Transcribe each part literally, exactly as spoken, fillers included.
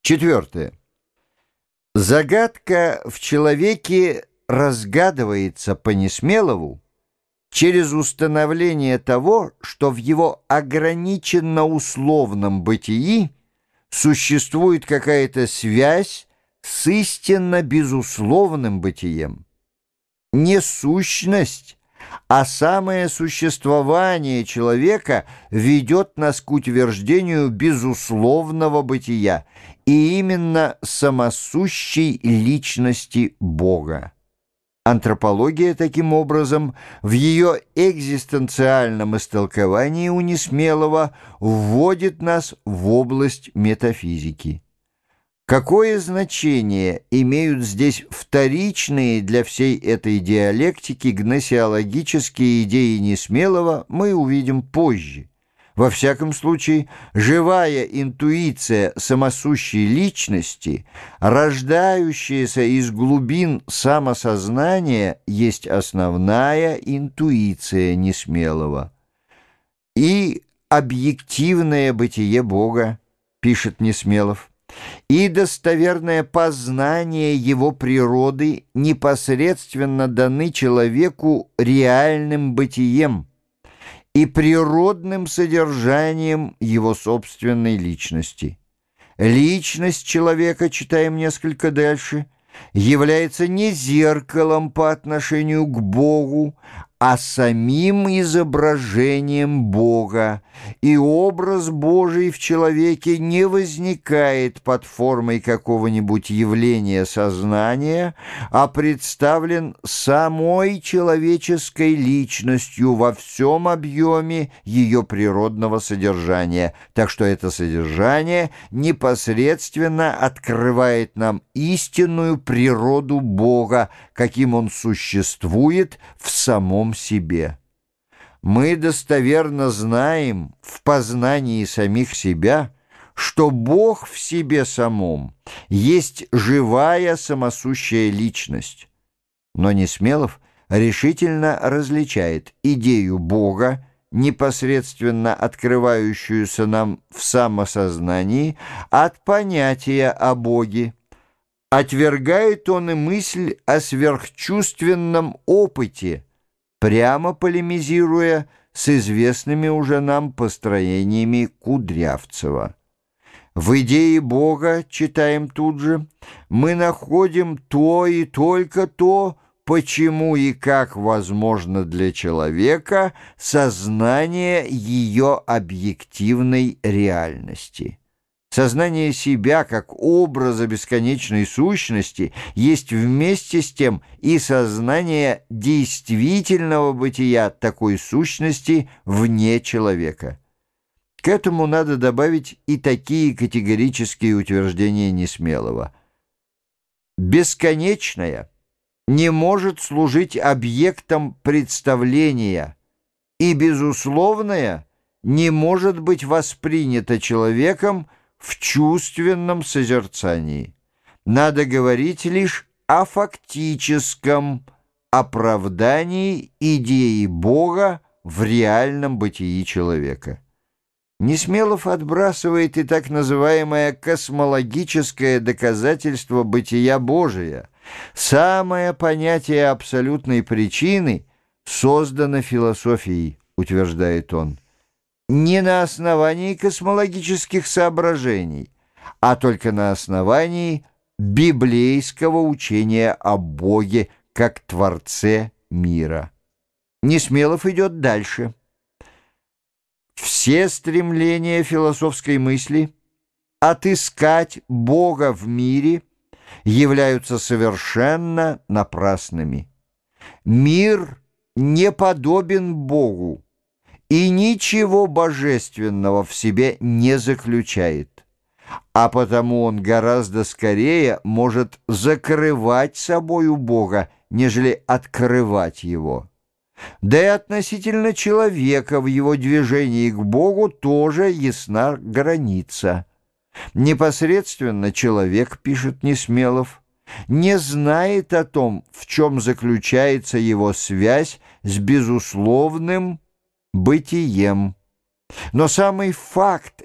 Четвертое. Загадка в человеке разгадывается по Несмелову через установление того, что в его ограниченно-условном бытии существует какая-то связь с истинно-безусловным бытием. Не сущность, а самое существование человека ведет нас к утверждению безусловного бытия и именно самосущей личности Бога. Антропология, таким образом, в ее экзистенциальном истолковании у Несмелова вводит нас в область метафизики. Какое значение имеют здесь вторичные для всей этой диалектики гносеологические идеи Несмелова, мы увидим позже. Во всяком случае, живая интуиция самосущей личности, рождающаяся из глубин самосознания, есть основная интуиция Несмелова. И объективное бытие Бога, пишет Несмелов, и достоверное познание его природы непосредственно даны человеку реальным бытием и природным содержанием его собственной личности. Личность человека, читаем несколько дальше, является не зеркалом по отношению к Богу, а самим изображением Бога, и образ Божий в человеке не возникает под формой какого-нибудь явления сознания, а представлен самой человеческой личностью во всем объеме ее природного содержания, так что это содержание непосредственно открывает нам истинную природу Бога, каким Он существует в самом себе. Мы достоверно знаем в познании самих себя, что Бог в себе самом есть живая самосущая личность. Но Несмелов решительно различает идею Бога, непосредственно открывающуюся нам в самосознании, от понятия о Боге. Отвергает он и мысль о сверхчувственном опыте, прямо полемизируя с известными уже нам построениями Кудрявцева. В идее Бога, читаем тут же, мы находим то и только то, почему и как возможно для человека сознание ее объективной реальности. Сознание себя как образа бесконечной сущности есть вместе с тем и сознание действительного бытия такой сущности вне человека. К этому надо добавить и такие категорические утверждения Несмелова. Бесконечное не может служить объектом представления, и безусловное не может быть воспринято человеком в чувственном созерцании. Надо говорить лишь о фактическом оправдании идеи Бога в реальном бытии человека. Несмелов отбрасывает и так называемое космологическое доказательство бытия Божия. Самое понятие абсолютной причины создано философией, утверждает он, не на основании космологических соображений, а только на основании библейского учения о Боге как Творце мира. Несмелов идет дальше. Все стремления философской мысли отыскать Бога в мире являются совершенно напрасными. Мир не подобен Богу и ничего божественного в себе не заключает, а потому он гораздо скорее может закрывать собою Бога, нежели открывать его. Да и относительно человека в его движении к Богу тоже ясна граница. Непосредственно человек, пишет Несмелов, не знает о том, в чем заключается его связь с безусловным бытием. Но самый факт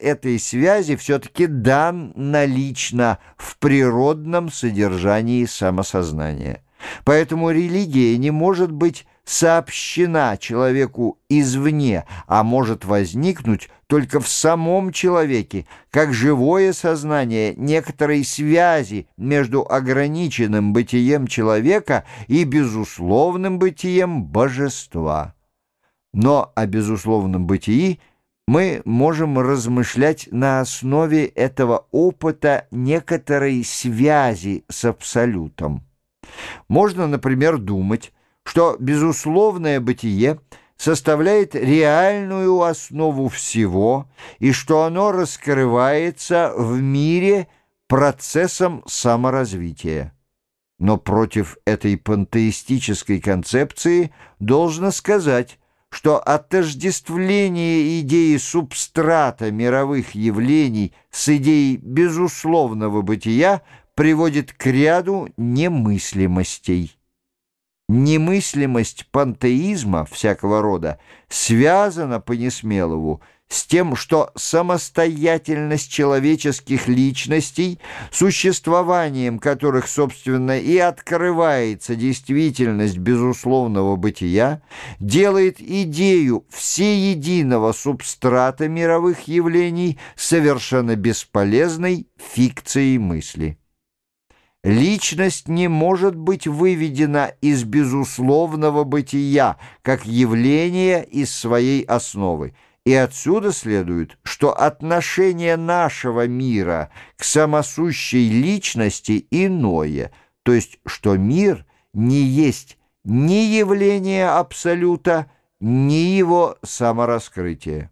этой связи все-таки дан налично в природном содержании самосознания. Поэтому религия не может быть сообщена человеку извне, а может возникнуть только в самом человеке, как живое сознание некоторой связи между ограниченным бытием человека и безусловным бытием божества. Но о безусловном бытии мы можем размышлять на основе этого опыта некоторой связи с Абсолютом. Можно, например, думать, что безусловное бытие составляет реальную основу всего и что оно раскрывается в мире процессом саморазвития. Но против этой пантеистической концепции должно сказать, что отождествление идеи субстрата мировых явлений с идеей безусловного бытия приводит к ряду немыслимостей. Немыслимость пантеизма всякого рода связана по Несмелову с тем, что самостоятельность человеческих личностей, существованием которых, собственно, и открывается действительность безусловного бытия, делает идею всеединого субстрата мировых явлений совершенно бесполезной фикцией мысли. Личность не может быть выведена из безусловного бытия, как явление из своей основы. И отсюда следует, что отношение нашего мира к самосущей личности иное, то есть что мир не есть ни явление Абсолюта, ни его самораскрытие.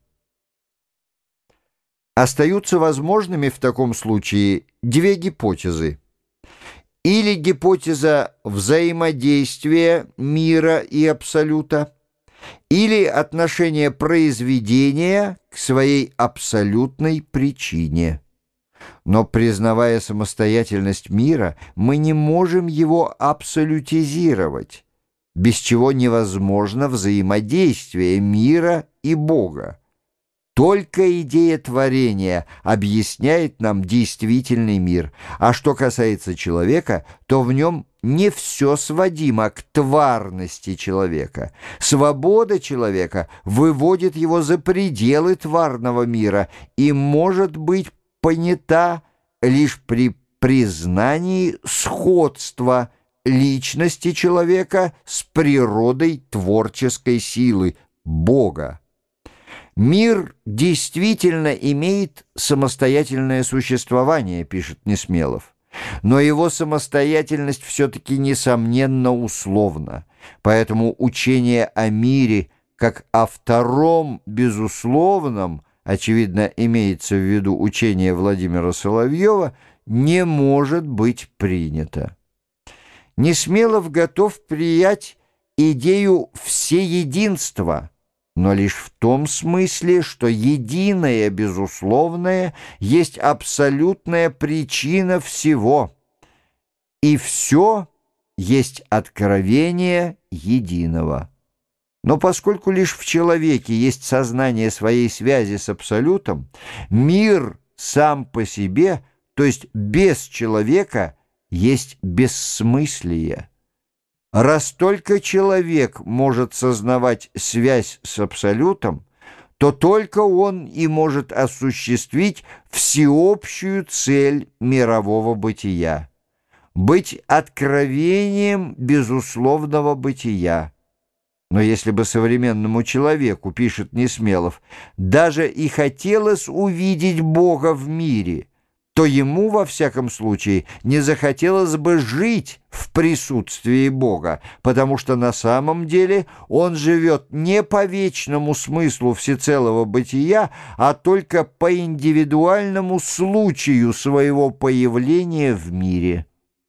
Остаются возможными в таком случае две гипотезы. Или гипотеза взаимодействия мира и Абсолюта, или отношение произведения к своей абсолютной причине. Но, признавая самостоятельность мира, мы не можем его абсолютизировать, без чего невозможно взаимодействие мира и Бога. Только идея творения объясняет нам действительный мир, а что касается человека, то в нем не все сводимо к тварности человека. Свобода человека выводит его за пределы тварного мира и может быть понята лишь при признании сходства личности человека с природой творческой силы Бога. Мир действительно имеет самостоятельное существование, пишет Несмелов, но его самостоятельность все-таки несомненно условна, поэтому учение о мире как о втором безусловном, очевидно, имеется в виду учение Владимира Соловьева, не может быть принято. Несмелов готов принять идею всеединства, но лишь в том смысле, что единое безусловное есть абсолютная причина всего, и все есть откровение единого. Но поскольку лишь в человеке есть сознание своей связи с Абсолютом, мир сам по себе, то есть без человека, есть бессмыслие. Раз только человек может сознавать связь с Абсолютом, то только он и может осуществить всеобщую цель мирового бытия — быть откровением безусловного бытия. Но если бы современному человеку, пишет Несмелов, даже и хотелось увидеть Бога в мире, то ему, во всяком случае, не захотелось бы жить в присутствии Бога, потому что на самом деле он живет не по вечному смыслу всецелого бытия, а только по индивидуальному случаю своего появления в мире.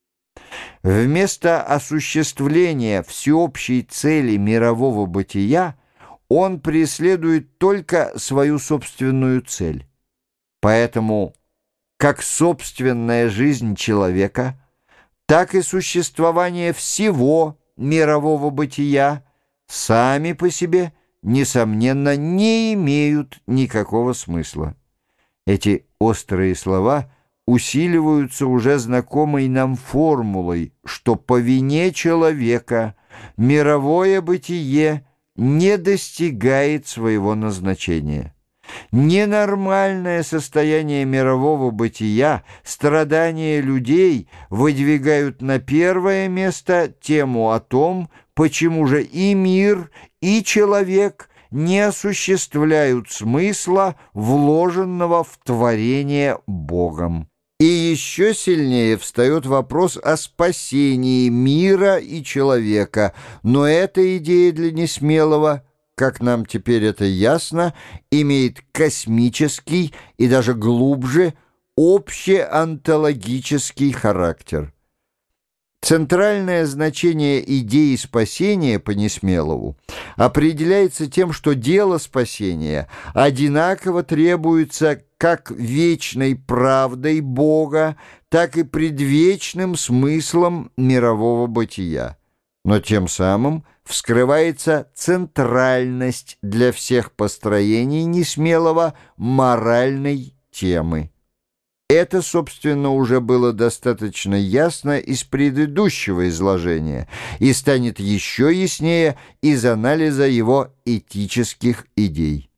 Вместо осуществления всеобщей цели мирового бытия он преследует только свою собственную цель. Поэтому как собственная жизнь человека, так и существование всего мирового бытия сами по себе, несомненно, не имеют никакого смысла. Эти острые слова усиливаются уже знакомой нам формулой, что по вине человека мировое бытие не достигает своего назначения. Ненормальное состояние мирового бытия, страдания людей выдвигают на первое место тему о том, почему же и мир, и человек не осуществляют смысла, вложенного в творение Богом. И еще сильнее встает вопрос о спасении мира и человека, но эта идея для Несмелого, как нам теперь это ясно, имеет космический и даже глубже общеонтологический характер. Центральное значение идеи спасения по Несмелову определяется тем, что дело спасения одинаково требуется как вечной правдой Бога, так и предвечным смыслом мирового бытия. Но тем самым вскрывается центральность для всех построений Несмелого моральной темы. Это, собственно, уже было достаточно ясно из предыдущего изложения и станет еще яснее из анализа его этических идей.